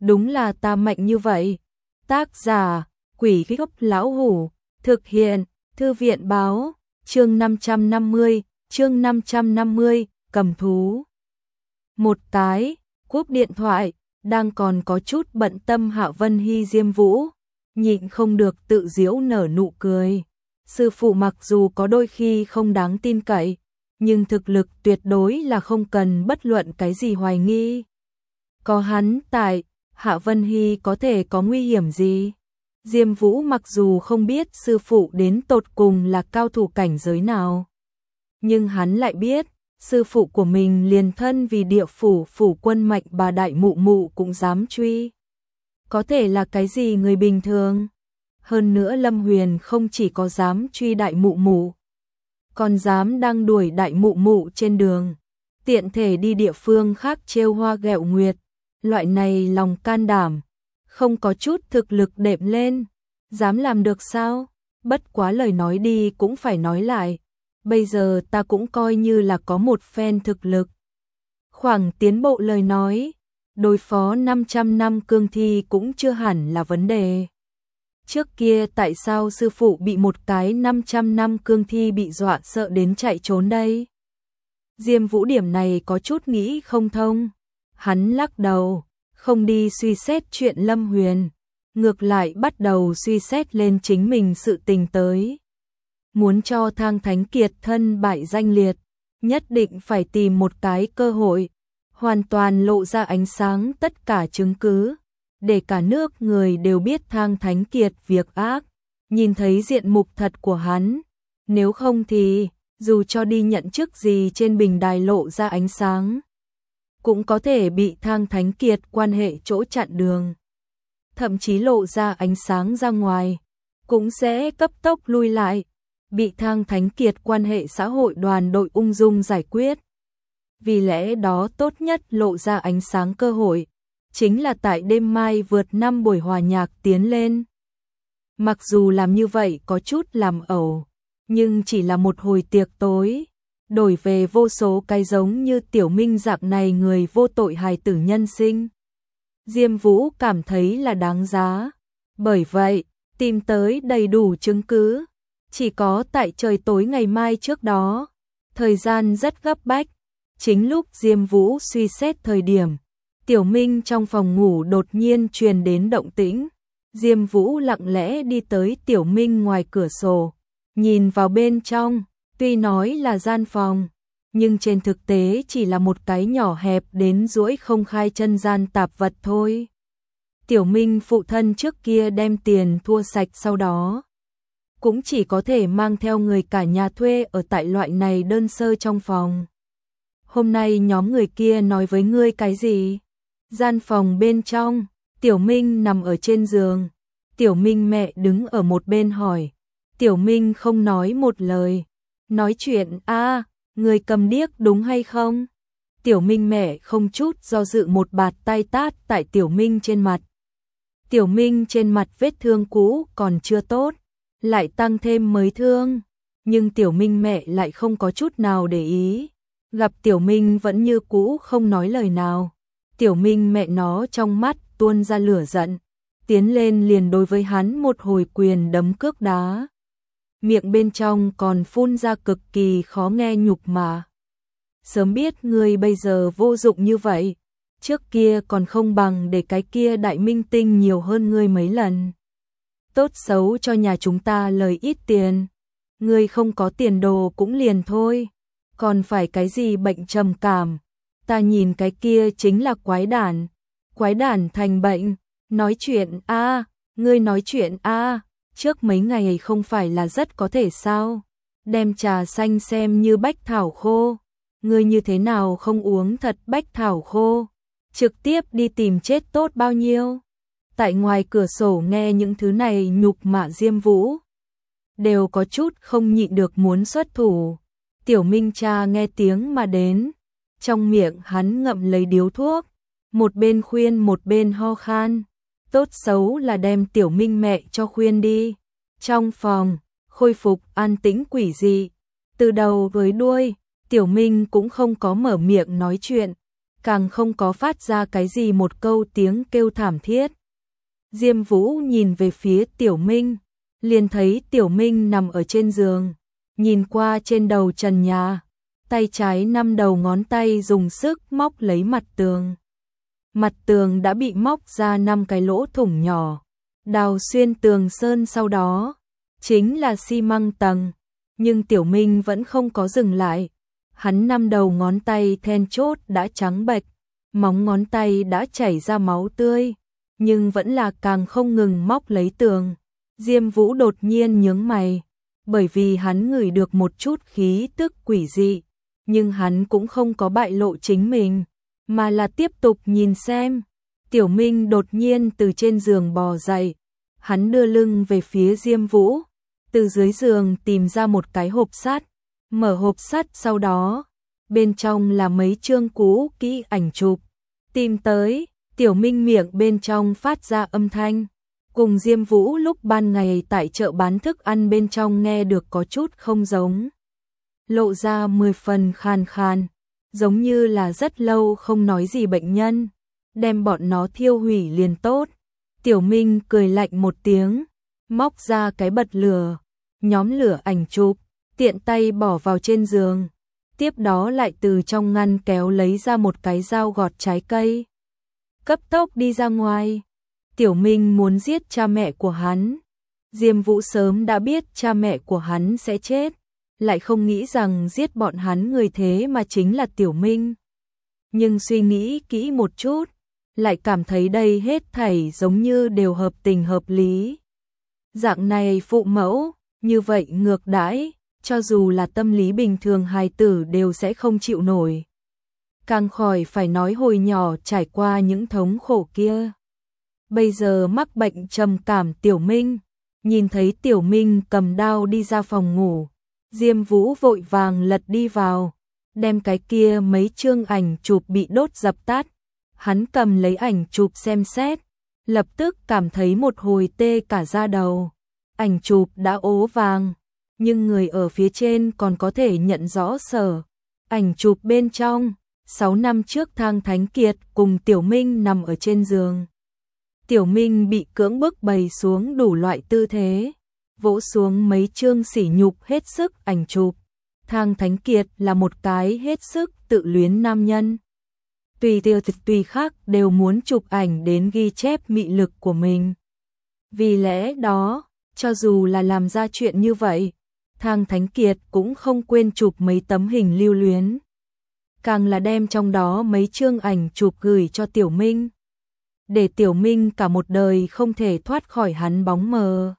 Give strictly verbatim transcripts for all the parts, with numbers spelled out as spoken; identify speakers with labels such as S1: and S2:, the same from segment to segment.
S1: đúng là ta mạnh như vậy. Tác giả, Quỷ Gốc Lão Hủ, thực hiện, Thư viện Báo, chương năm trăm năm mươi, chương năm trăm năm mươi, cầm thú. Một cái, cúp điện thoại, đang còn có chút bận tâm Hạ Vân Hy Diêm Vũ, nhịn không được tự giễu nở nụ cười. Sư phụ mặc dù có đôi khi không đáng tin cậy, nhưng thực lực tuyệt đối là không cần bất luận cái gì hoài nghi. Có hắn tại, Hạ Vân Hy có thể có nguy hiểm gì? Diêm Vũ mặc dù không biết sư phụ đến tột cùng là cao thủ cảnh giới nào, nhưng hắn lại biết, sư phụ của mình liền thân vì địa phủ phủ quân mạnh bà đại mụ mụ cũng dám truy. Có thể là cái gì người bình thường? Hơn nữa Lâm Huyền không chỉ có dám truy đại mụ mụ, còn dám đang đuổi đại mụ mụ trên đường, tiện thể đi địa phương khác trêu hoa ghẹo nguyệt. Loại này lòng can đảm, không có chút thực lực đệm lên, dám làm được sao? Bất quá lời nói đi cũng phải nói lại, bây giờ ta cũng coi như là có một phen thực lực. Khoảng tiến bộ lời nói, đối phó năm trăm năm cương thi cũng chưa hẳn là vấn đề. Trước kia tại sao sư phụ bị một cái năm trăm năm cương thi bị dọa sợ đến chạy trốn đây? Diêm Vũ điểm này có chút nghĩ không thông. Hắn lắc đầu, không đi suy xét chuyện Lâm Huyền, ngược lại bắt đầu suy xét lên chính mình sự tình tới. Muốn cho Thang Thánh Kiệt thân bại danh liệt, nhất định phải tìm một cái cơ hội, hoàn toàn lộ ra ánh sáng tất cả chứng cứ, để cả nước người đều biết Thang Thánh Kiệt việc ác, nhìn thấy diện mục thật của hắn. Nếu không thì, dù cho đi nhận chức gì trên bình đài lộ ra ánh sáng, cũng có thể bị Thang Thánh Kiệt quan hệ chỗ chặn đường. Thậm chí lộ ra ánh sáng ra ngoài, cũng sẽ cấp tốc lui lại, bị Thang Thánh Kiệt quan hệ xã hội đoàn đội ung dung giải quyết. Vì lẽ đó tốt nhất lộ ra ánh sáng cơ hội, chính là tại đêm mai vượt năm buổi hòa nhạc tiến lên. Mặc dù làm như vậy có chút làm ẩu, nhưng chỉ là một hồi tiệc tối, đổi về vô số cái giống như Tiểu Minh dạng này người vô tội hài tử nhân sinh. Diêm Vũ cảm thấy là đáng giá. Bởi vậy, tìm tới đầy đủ chứng cứ. Chỉ có tại trời tối ngày mai trước đó, thời gian rất gấp bách. Chính lúc Diêm Vũ suy xét thời điểm, Tiểu Minh trong phòng ngủ đột nhiên truyền đến động tĩnh. Diêm Vũ lặng lẽ đi tới Tiểu Minh ngoài cửa sổ, nhìn vào bên trong. Tuy nói là gian phòng, nhưng trên thực tế chỉ là một cái nhỏ hẹp đến duỗi không khai chân gian tạp vật thôi. Tiểu Minh phụ thân trước kia đem tiền thua sạch, sau đó cũng chỉ có thể mang theo người cả nhà thuê ở tại loại này đơn sơ trong phòng. Hôm nay nhóm người kia nói với ngươi cái gì? Gian phòng bên trong, Tiểu Minh nằm ở trên giường. Tiểu Minh mẹ đứng ở một bên hỏi. Tiểu Minh không nói một lời. Nói chuyện a à, người cầm điếc đúng hay không? Tiểu Minh mẹ không chút do dự một bạt tay tát tại Tiểu Minh trên mặt. Tiểu Minh trên mặt vết thương cũ còn chưa tốt, lại tăng thêm mới thương, nhưng Tiểu Minh mẹ lại không có chút nào để ý. Gặp Tiểu Minh vẫn như cũ không nói lời nào. Tiểu Minh mẹ nó trong mắt tuôn ra lửa giận, tiến lên liền đối với hắn một hồi quyền đấm cước đá. Miệng bên trong còn phun ra cực kỳ khó nghe nhục mà. Sớm biết ngươi bây giờ vô dụng như vậy, trước kia còn không bằng để cái kia đại minh tinh nhiều hơn ngươi mấy lần. Tốt xấu cho nhà chúng ta lời ít tiền, ngươi không có tiền đồ cũng liền thôi, còn phải cái gì bệnh trầm cảm. Ta nhìn cái kia chính là quái đản, quái đản thành bệnh. Nói chuyện a, à, ngươi nói chuyện a. À. Trước mấy ngày không phải là rất có thể sao? Đem trà xanh xem như bách thảo khô. Ngươi như thế nào không uống thật bách thảo khô? Trực tiếp đi tìm chết tốt bao nhiêu? Tại ngoài cửa sổ nghe những thứ này nhục mạ Diêm Vũ, đều có chút không nhịn được muốn xuất thủ. Tiểu Minh cha nghe tiếng mà đến, trong miệng hắn ngậm lấy điếu thuốc, một bên khuyên một bên ho khan. Tốt xấu là đem Tiểu Minh mẹ cho khuyên đi. Trong phòng, khôi phục an tĩnh quỷ dị. Từ đầu với đuôi, Tiểu Minh cũng không có mở miệng nói chuyện. càng không có phát ra cái gì một câu tiếng kêu thảm thiết. Diêm Vũ nhìn về phía Tiểu Minh, liền thấy Tiểu Minh nằm ở trên giường, nhìn qua trên đầu trần nhà, tay trái năm đầu ngón tay dùng sức móc lấy mặt tường. Mặt tường đã bị móc ra năm cái lỗ thủng nhỏ, đào xuyên tường sơn sau đó, chính là xi măng tầng, nhưng Tiểu Minh vẫn không có dừng lại. Hắn năm đầu ngón tay then chốt đã trắng bệch, móng ngón tay đã chảy ra máu tươi, nhưng vẫn là càng không ngừng móc lấy tường. Diêm Vũ đột nhiên nhướng mày, bởi vì hắn ngửi được một chút khí tức quỷ dị, nhưng hắn cũng không có bại lộ chính mình, mà là tiếp tục nhìn xem. Tiểu Minh đột nhiên từ trên giường bò dậy, hắn đưa lưng về phía Diêm Vũ, từ dưới giường tìm ra một cái hộp sắt, mở hộp sắt sau đó, bên trong là mấy chương cũ kỹ ảnh chụp. Tìm tới, Tiểu Minh miệng bên trong phát ra âm thanh, cùng Diêm Vũ lúc ban ngày tại chợ bán thức ăn bên trong nghe được có chút không giống. Lộ ra mười phần khàn khàn, giống như là rất lâu không nói gì bệnh nhân, đem bọn nó thiêu hủy liền tốt. Tiểu Minh cười lạnh một tiếng, móc ra cái bật lửa, nhóm lửa ảnh chụp, tiện tay bỏ vào trên giường. Tiếp đó lại từ trong ngăn kéo lấy ra một cái dao gọt trái cây. Cấp tốc đi ra ngoài. Tiểu Minh muốn giết cha mẹ của hắn. Diêm Vũ sớm đã biết cha mẹ của hắn sẽ chết, lại không nghĩ rằng giết bọn hắn người thế mà chính là Tiểu Minh. Nhưng suy nghĩ kỹ một chút, lại cảm thấy đây hết thảy giống như đều hợp tình hợp lý. Dạng này phụ mẫu, như vậy ngược đãi, cho dù là tâm lý bình thường hài tử đều sẽ không chịu nổi. Càng khỏi phải nói hồi nhỏ trải qua những thống khổ kia. Bây giờ mắc bệnh trầm cảm Tiểu Minh, nhìn thấy Tiểu Minh cầm đao đi ra phòng ngủ, Diêm Vũ vội vàng lật đi vào, đem cái kia mấy chương ảnh chụp bị đốt dập tắt. Hắn cầm lấy ảnh chụp xem xét, lập tức cảm thấy một hồi tê cả da đầu. Ảnh chụp đã ố vàng, nhưng người ở phía trên còn có thể nhận rõ sở. Ảnh chụp bên trong, sáu năm trước Thang Thánh Kiệt cùng Tiểu Minh nằm ở trên giường. Tiểu Minh bị cưỡng bức bày xuống đủ loại tư thế, vỗ xuống mấy chương sỉ nhục hết sức ảnh chụp. Thang Thánh Kiệt là một cái hết sức tự luyến nam nhân. Tùy tiêu tùy khác đều muốn chụp ảnh đến ghi chép mị lực của mình. Vì lẽ đó, cho dù là làm ra chuyện như vậy, Thang Thánh Kiệt cũng không quên chụp mấy tấm hình lưu luyến. Càng là đem trong đó mấy chương ảnh chụp gửi cho Tiểu Minh, để Tiểu Minh cả một đời không thể thoát khỏi hắn bóng mờ.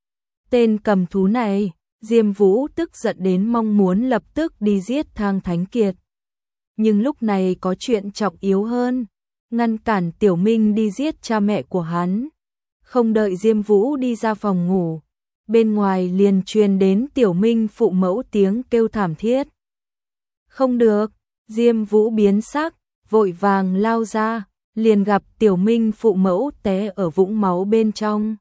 S1: Tên cầm thú này, Diêm Vũ tức giận đến mong muốn lập tức đi giết Thang Thánh Kiệt. Nhưng lúc này có chuyện trọng yếu hơn, ngăn cản Tiểu Minh đi giết cha mẹ của hắn. Không đợi Diêm Vũ đi ra phòng ngủ, bên ngoài liền truyền đến Tiểu Minh phụ mẫu tiếng kêu thảm thiết. Không được, Diêm Vũ biến sắc, vội vàng lao ra, liền gặp Tiểu Minh phụ mẫu té ở vũng máu bên trong.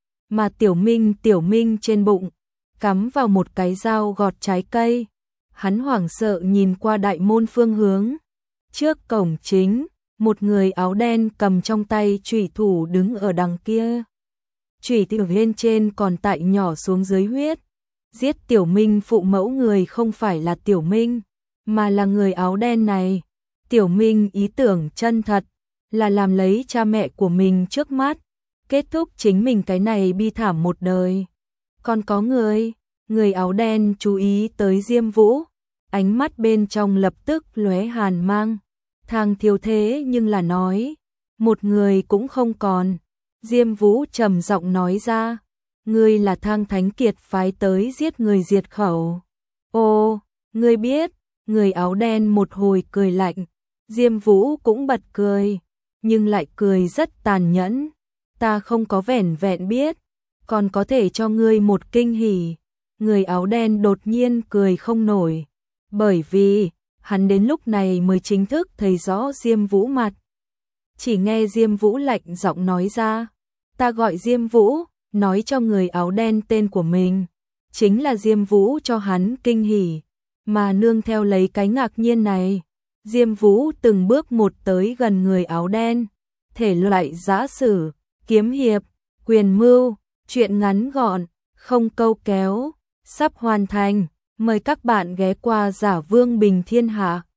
S1: Mà Tiểu Minh Tiểu Minh trên bụng, cắm vào một cái dao gọt trái cây. Hắn hoảng sợ nhìn qua đại môn phương hướng. Trước cổng chính, một người áo đen cầm trong tay chủy thủ đứng ở đằng kia. Chủy thủ bên trên còn tại nhỏ xuống dưới huyết. Giết Tiểu Minh phụ mẫu người không phải là Tiểu Minh, mà là người áo đen này. Tiểu Minh ý tưởng chân thật, là làm lấy cha mẹ của mình trước mắt, kết thúc chính mình cái này bi thảm một đời. Còn có người, người áo đen chú ý tới Diêm Vũ, ánh mắt bên trong lập tức lóe hàn mang. Thang thiếu thế nhưng là nói, một người cũng không còn. Diêm Vũ trầm giọng nói ra, ngươi là Thang Thánh Kiệt phái tới giết người diệt khẩu. Ô, ngươi biết, người áo đen một hồi cười lạnh. Diêm Vũ cũng bật cười, nhưng lại cười rất tàn nhẫn. Ta không có vẻn vẹn biết, còn có thể cho ngươi một kinh hỉ. Người áo đen đột nhiên cười không nổi, bởi vì hắn đến lúc này mới chính thức thấy rõ Diêm Vũ mặt. Chỉ nghe Diêm Vũ lạnh giọng nói ra, ta gọi Diêm Vũ, nói cho người áo đen tên của mình. Chính là Diêm Vũ cho hắn kinh hỉ, mà nương theo lấy cái ngạc nhiên này, Diêm Vũ từng bước một tới gần người áo đen. Thể loại giã sử, kiếm hiệp, quyền mưu, truyện ngắn gọn, không câu kéo, sắp hoàn thành. Mời các bạn ghé qua Giả Vương Bình Thiên Hạ.